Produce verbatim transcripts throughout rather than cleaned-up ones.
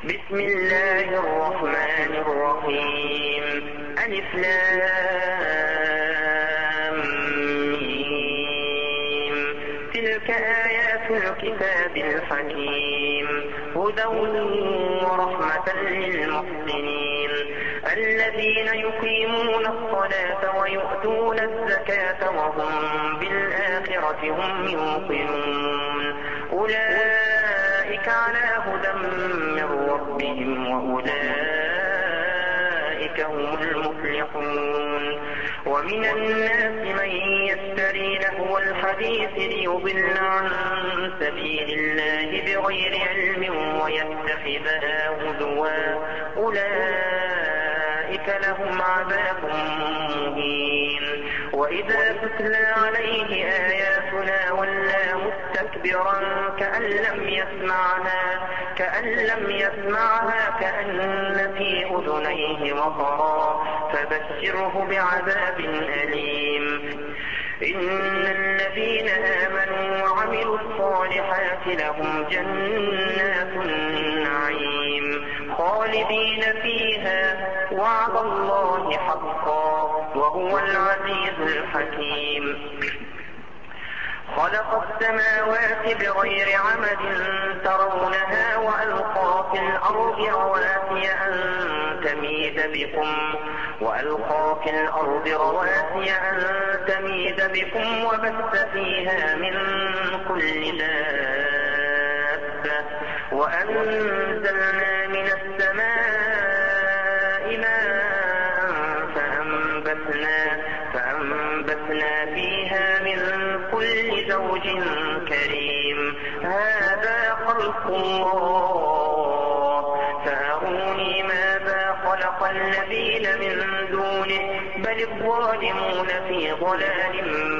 بسم الله الرحمن الرحيم. ألف لام ميم. تلك آيات الكتاب الحكيم، هدى ورحمة للمحسنين الذين يقيمون الصلاة ويؤتون الزكاة وهم بالآخرة هم يوقنون. أولئك على هدى من ربهم وأولئك هم المفلحون. ومن الناس من يشتري لهو الحديث ليضل عن سبيل الله بغير علم ويتخذها هزوا، أولئك لهم عذاب مهين. وإذا تتلى عليه آياتنا ولى مستكبرا كأن لم يسمعها كأن لم يسمعها كأن في أذنيه وقرا، فبشره بعذاب أليم. إن الذين آمنوا وعملوا الصالحات لهم جنات النعيم خالدين فيها، وعد الله حقا وهو العزيز الحكيم. خلق السماوات بغير عمد ترونها وألقى في الأرض رواسي أن تميد بكم وألقى في الأرض رواسي أن تميد بكم وبث فيها من كل دابة، وأنزلنا من السماء ماء فأنبتنا فأنبتنا فيها من كل زوج كريم. هذا خلق الله، فأروني ماذا خلق الذين من دونه، بل الظالمون في ضلال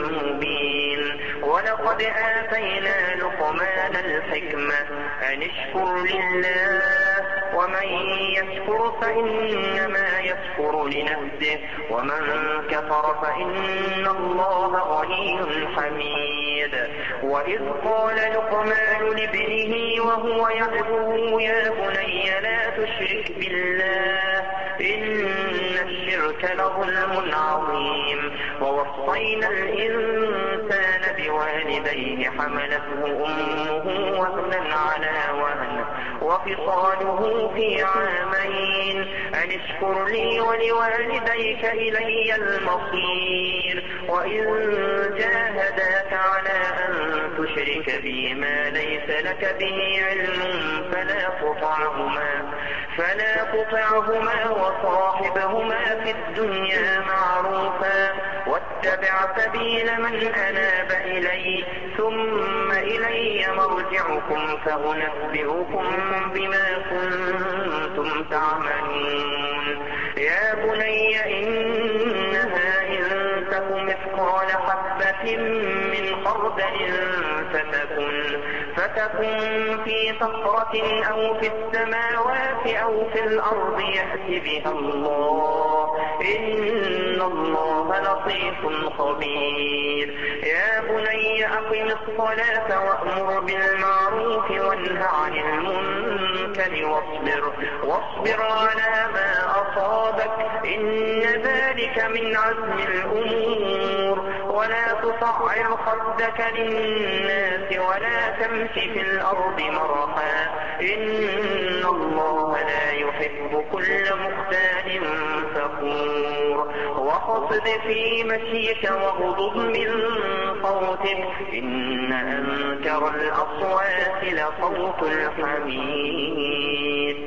مبين. ولقد آتينا لقمان الحكمة أن اشكر لله، ومن يشكر فإنما يشكر لنفسه، ومن كفر فإن الله غني حميد. وإذ قال لقمان لابنه وهو يعظه يا بني لا تشرك بالله إن الشرك لظلم عظيم. ووصينا الإنسان بوالديه حملته أمه وهنا على وهن وفصاله في عامين أن اشكر لي ولوالديك إلي المصير. وإن جاهداك على أن تشرك بي ما ليس لك به علم فلا تطعهما فلا تطعهما وصاحبهما في الدنيا معروفا، واتبع سبيل من أناب إلي ثم إلي مرجعكم فأنبئكم بما كنتم تعملون. يا بني إنها إن تك مثقال حبة من خردل فتكن فتكن في صخرة أو في السماوات أو في الأرض يأت بها الله، إن الله لطيف خبير. يا بني أقم الصلاة وأمر بالمعروف وانه عن المنكر واصبر واصبر على ما أصابك إن ذلك من عزم الأمور. ولا تصعر خدك للناس ولا تمش في الأرض مرحا إن الله لا يحب كل مختال فخور. واخفض في مشيك واغضض من صوتك إن أنكر الأصوات لصوت الحمير.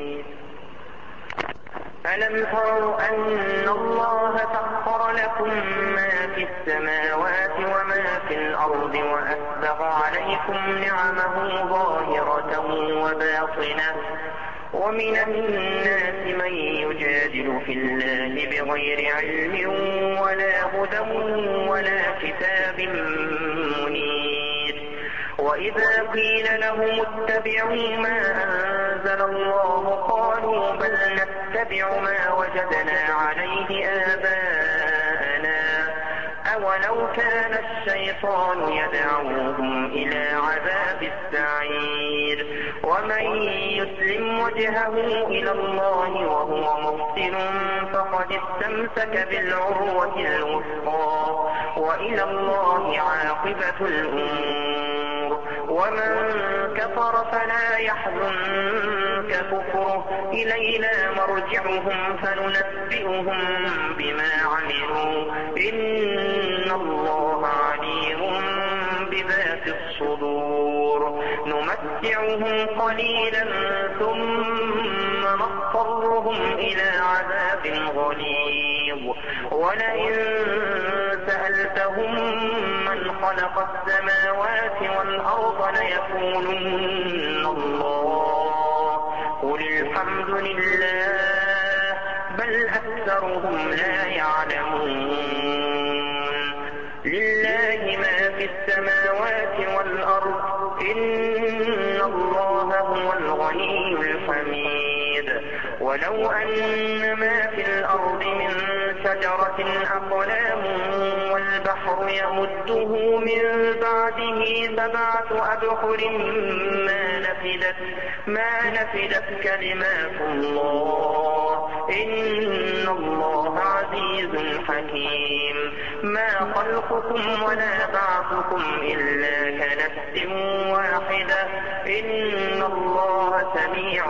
ألم تروا أن الله سخر لكم ما في السماوات وما في الأرض وأسبغ عليكم نعمه ظاهرة وباطنة، ومن الناس من يجادل في الله بغير علم ولا هدى ولا كتاب منير. وإذا قيل لهم اتبعوا ما أنزل الله قالوا بل نتبع ما وجدنا عليه آباءنا ولو كان الشيطان يدعوهم إلى عذاب السعير ومن يسلم وجهه إلى الله وهو محسن فقد استمسك بالعروة الوثقى وإلى الله عاقبة الأمور ومن كفر فلا يحزنك كفره إلينا مرجعهم فننبئهم بما عملوا إن الله عليم بذات الصدور نمتعهم قليلا ثم نضطرهم إلى عذاب غليظ ولئن سألتهم من خلق السماوات والأرض ليقولن الله قل الحمد لله بل أكثرهم لا يعلمون لله ما في السماوات والأرض إن الله هو الغني الحميد ولو أن ما في الأرض من شجرة أقلام والبحر يمده من بعده سبعة أبحر ما نفدت ما نفدت كلمات الله إن الله عزيز حكيم ما خلقكم ولا بعثكم إلا كنفس واحدة إن الله سميع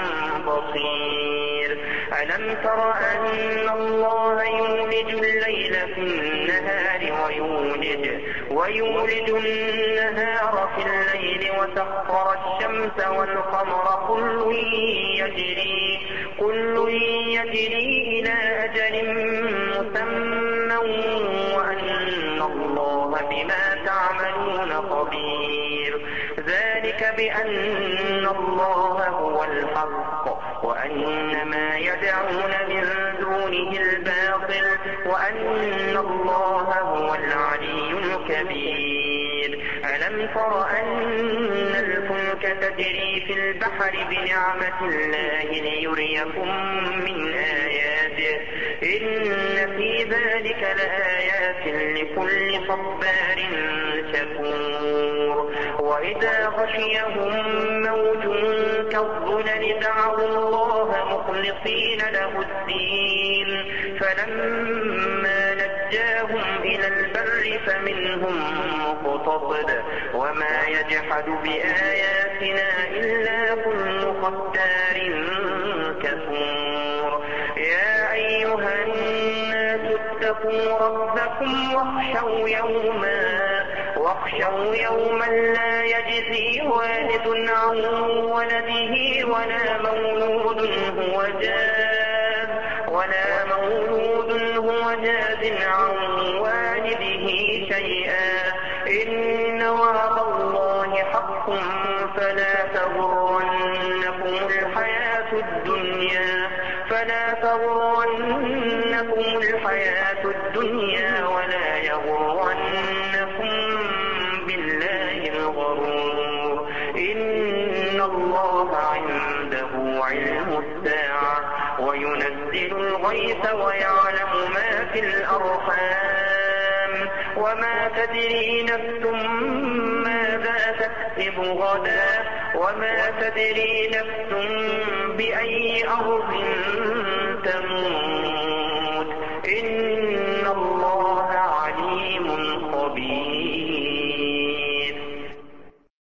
بصير ألم تر أن الله يولج الليل في النهار ويولج ويولج النهار في الليل وسخر الشمس والقمر كل يجري كل يجري إلى أجل مسمى وأن الله بما تعملون خبير ذلك بأن الله هو الحق وأن ما يدعون من دونه الباطل وأن الله هو العلي الكبير ألم تر أن الفلك تجري في البحر بنعمة الله ليريكم من آياته إن في ذلك لآيات لكل صبار شكور وإذا غشيهم موج كالظلل دعوا الله مخلصين له الدين فلما نجاهم إلى البر فمنهم مقتصد وما يجحد بآياتنا إلا كل ختار كفور يا أيها الناس اتقوا ربكم واخشوا يوما واخشوا يوما لا يجزي والد عن ولده ولا مولود هو جاز ولا مولود هو جاز عن والده شيئا إن وعد الله حق فلا تغرنكم الحياة الدنيا فلا تغرنكم الحياة الدنيا ولا يغرنكم بالله الغرور إن الله عنده علم الساعة وينزل الغيث ويعلم ما في الأرحام وما تدري نفس ماذا تكسب غدا وما تدري نفس بأي أرض تموت إن